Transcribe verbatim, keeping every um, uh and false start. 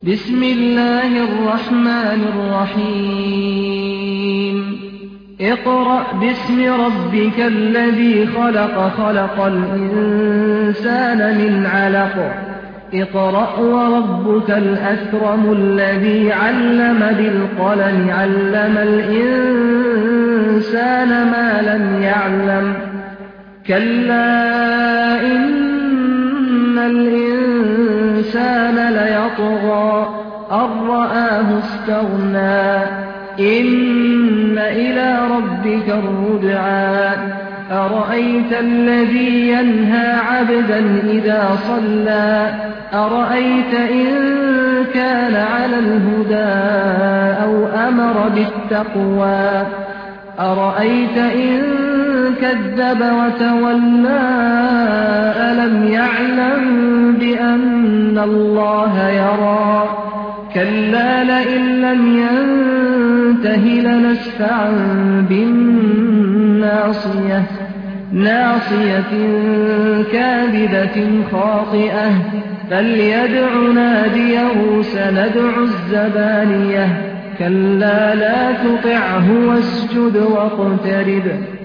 بسم الله الرحمن الرحيم اقرأ باسم ربك الذي خلق خلق الإنسان من علق اقرأ وربك الأكرم الذي علم بالقلم علم الإنسان ما لم يعلم كلا إن الإنسان ليطغى أن رآه استغنى إن إلى ربك الرجعى أرأيت الذي ينهى عبدا إذا صلى أرأيت إن كان على الهدى أو أمر بالتقوى أرأيت إن كذب وتولى ألم يعلم بأن الله يرى كلا لئن لم ينته لنسفعا بالناصية ناصية كاذبة خاطئة فليدع ناديه سندع الزبانية كلا لا تطعه واسجد واقترب